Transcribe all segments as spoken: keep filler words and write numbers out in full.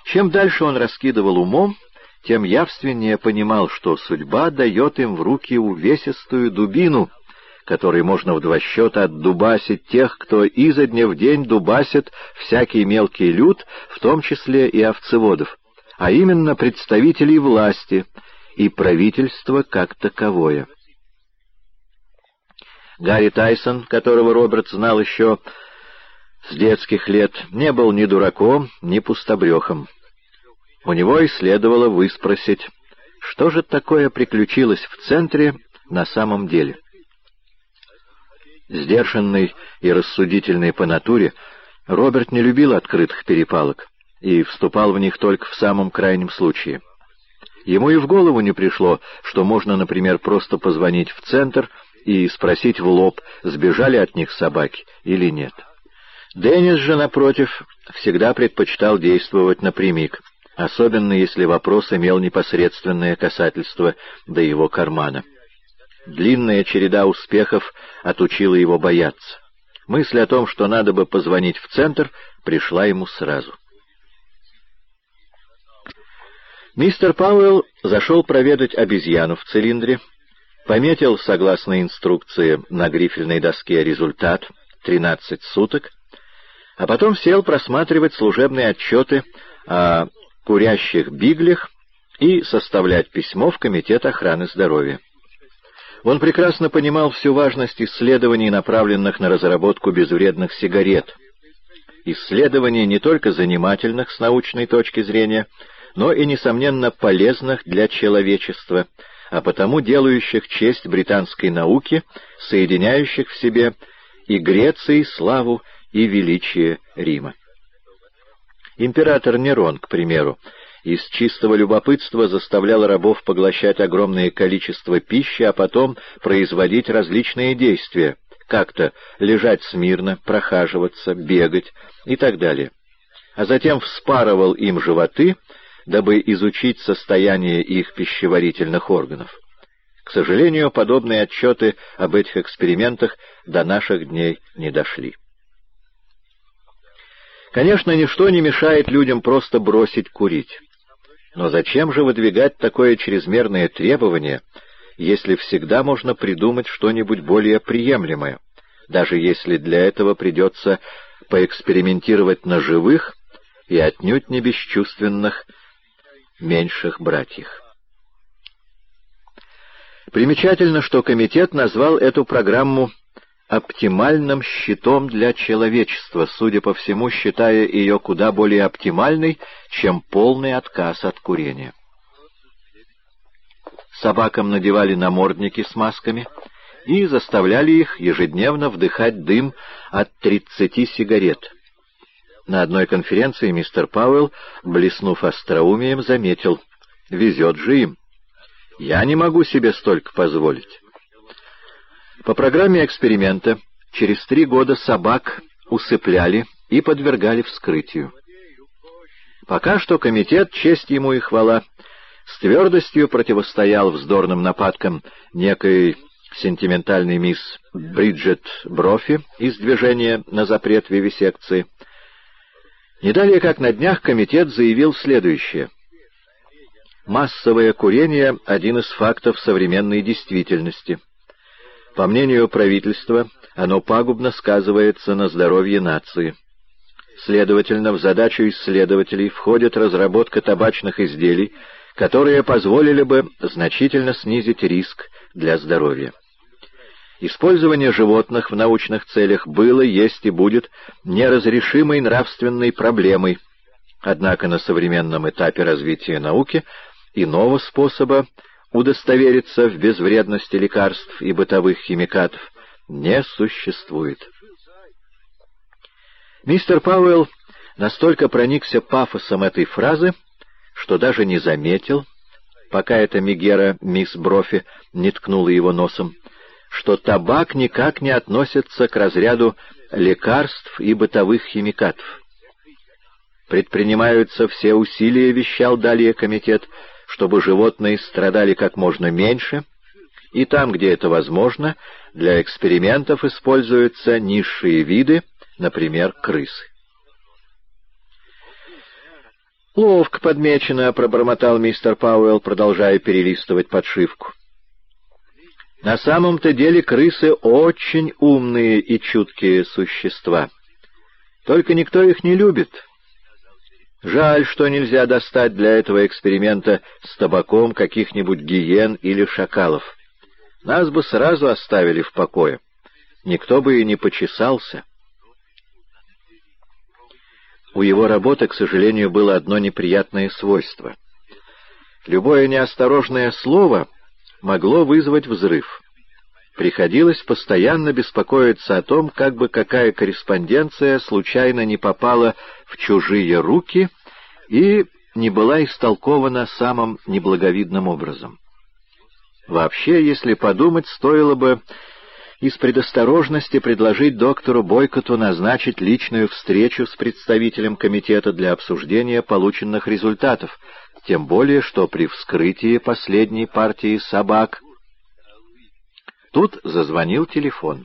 Чем дальше он раскидывал умом, тем явственнее понимал, что судьба дает им в руки увесистую дубину, которой можно в два счета отдубасить тех, кто изо дня в день дубасит всякий мелкий люд, в том числе и овцеводов, а именно представителей власти и правительства как таковое. Гарри Тайсон, которого Роберт знал еще с детских лет, не был ни дураком, ни пустобрехом. У него и следовало выспросить, что же такое приключилось в центре на самом деле. Сдержанный и рассудительный по натуре, Роберт не любил открытых перепалок и вступал в них только в самом крайнем случае. Ему и в голову не пришло, что можно, например, просто позвонить в центр и спросить в лоб, сбежали от них собаки или нет. Деннис же, напротив, всегда предпочитал действовать напрямик, особенно если вопрос имел непосредственное касательство до его кармана. Длинная череда успехов отучила его бояться. Мысль о том, что надо бы позвонить в центр, пришла ему сразу. Мистер Пауэлл зашел проведать обезьяну в цилиндре, пометил, согласно инструкции, на грифельной доске результат — тринадцать суток, а потом сел просматривать служебные отчеты о курящих биглях и составлять письмо в Комитет охраны здоровья. Он прекрасно понимал всю важность исследований, направленных на разработку безвредных сигарет. Исследований не только занимательных с научной точки зрения, но и, несомненно, полезных для человечества, а потому делающих честь британской науке, соединяющих в себе и Греции славу, и величие Рима. Император Нерон, к примеру, из чистого любопытства заставлял рабов поглощать огромное количество пищи, а потом производить различные действия, как-то лежать смирно, прохаживаться, бегать и так далее. А затем вспарывал им животы, дабы изучить состояние их пищеварительных органов. К сожалению, подобные отчеты об этих экспериментах до наших дней не дошли. Конечно, ничто не мешает людям просто бросить курить. Но зачем же выдвигать такое чрезмерное требование, если всегда можно придумать что-нибудь более приемлемое, даже если для этого придется поэкспериментировать на живых и отнюдь не бесчувственных меньших братьях? Примечательно, что комитет назвал эту программу оптимальным щитом для человечества, судя по всему, считая ее куда более оптимальной, чем полный отказ от курения. Собакам надевали намордники с масками и заставляли их ежедневно вдыхать дым от тридцати сигарет. На одной конференции мистер Пауэлл, блеснув остроумием, заметил: «Везет же им. Я не могу себе столько позволить». По программе эксперимента через три года собак усыпляли и подвергали вскрытию. Пока что комитет, честь ему и хвала, с твердостью противостоял вздорным нападкам некой сентиментальной мисс Бриджет Брофи из движения на запрет вивисекции. Не далее, как на днях, комитет заявил следующее: массовое курение — один из фактов современной действительности. По мнению правительства, оно пагубно сказывается на здоровье нации. Следовательно, в задачу исследователей входит разработка табачных изделий, которые позволили бы значительно снизить риск для здоровья. Использование животных в научных целях было, есть и будет неразрешимой нравственной проблемой, однако на современном этапе развития науки иного способа удостовериться в безвредности лекарств и бытовых химикатов не существует. Мистер Пауэлл настолько проникся пафосом этой фразы, что даже не заметил, пока эта мегера мисс Брофи не ткнула его носом, что табак никак не относится к разряду лекарств и бытовых химикатов. Предпринимаются все усилия, вещал далее комитет, чтобы животные страдали как можно меньше, и там, где это возможно, для экспериментов используются низшие виды, например, крысы. «Ловко подмечено», — пробормотал мистер Пауэлл, продолжая перелистывать подшивку. «На самом-то деле крысы очень умные и чуткие существа. Только никто их не любит. Жаль, что нельзя достать для этого эксперимента с табаком каких-нибудь гиен или шакалов. Нас бы сразу оставили в покое. Никто бы и не почесался». У его работы, к сожалению, было одно неприятное свойство. Любое неосторожное слово могло вызвать взрыв. Приходилось постоянно беспокоиться о том, как бы какая корреспонденция случайно не попала в чужие руки и не была истолкована самым неблаговидным образом. Вообще, если подумать, стоило бы из предосторожности предложить доктору Бойкоту назначить личную встречу с представителем комитета для обсуждения полученных результатов, тем более что при вскрытии последней партии собак... Тут зазвонил телефон.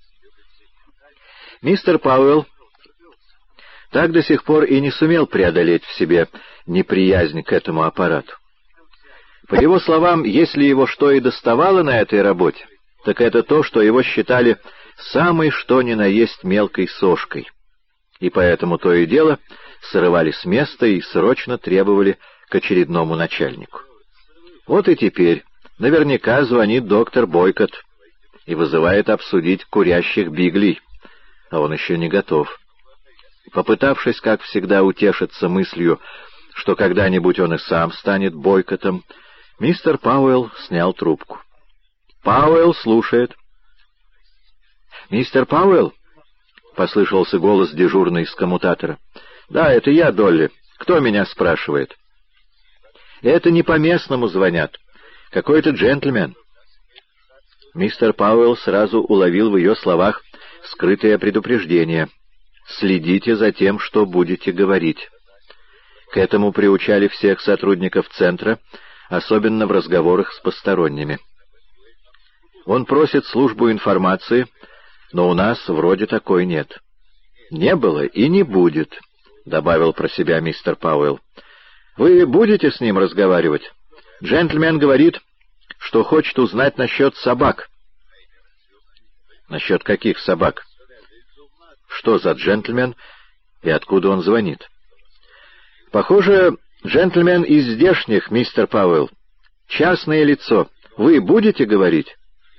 Мистер Пауэлл так до сих пор и не сумел преодолеть в себе неприязнь к этому аппарату. По его словам, если его что и доставало на этой работе, так это то, что его считали самой что ни на есть мелкой сошкой, и поэтому то и дело срывали с места и срочно требовали к очередному начальнику. Вот и теперь наверняка звонит доктор Бойкот и вызывает обсудить курящих биглей, а он еще не готов. Попытавшись, как всегда, утешиться мыслью, что когда-нибудь он и сам станет Бойкотом, мистер Пауэлл снял трубку. «Пауэлл слушает». «Мистер Пауэлл?» — послышался голос дежурный из коммутатора. «Да, это я, Долли. Кто меня спрашивает?» «Это не по-местному звонят. Какой-то джентльмен». Мистер Пауэлл сразу уловил в ее словах скрытое предупреждение. «Следите за тем, что будете говорить». К этому приучали всех сотрудников центра, особенно в разговорах с посторонними. Он просит службу информации, но у нас вроде такой нет. «Не было и не будет», — добавил про себя мистер Пауэлл. «Вы будете с ним разговаривать? Джентльмен говорит, что хочет узнать насчет собак». «Насчет каких собак? Что за джентльмен и откуда он звонит?» «Похоже, джентльмен из здешних, мистер Пауэлл. Частное лицо. Вы будете говорить?»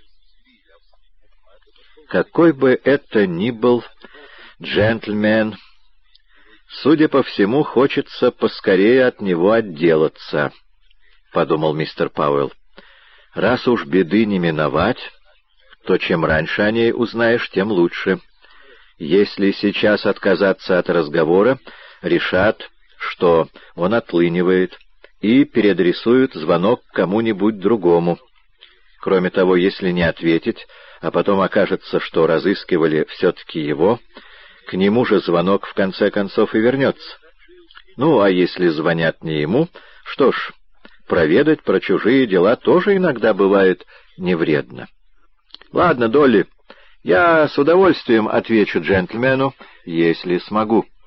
Какой бы это ни был джентльмен, судя по всему, хочется поскорее от него отделаться, — подумал мистер Пауэлл. Раз уж беды не миновать, то чем раньше о ней узнаешь, тем лучше. Если сейчас отказаться от разговора, решат, что он отлынивает, и переадресуют звонок кому-нибудь другому. Кроме того, если не ответить, а потом окажется, что разыскивали все-таки его, к нему же звонок в конце концов и вернется. Ну, а если звонят не ему, что ж, проведать про чужие дела тоже иногда бывает не вредно. Ладно, Долли, я с удовольствием отвечу джентльмену, если смогу.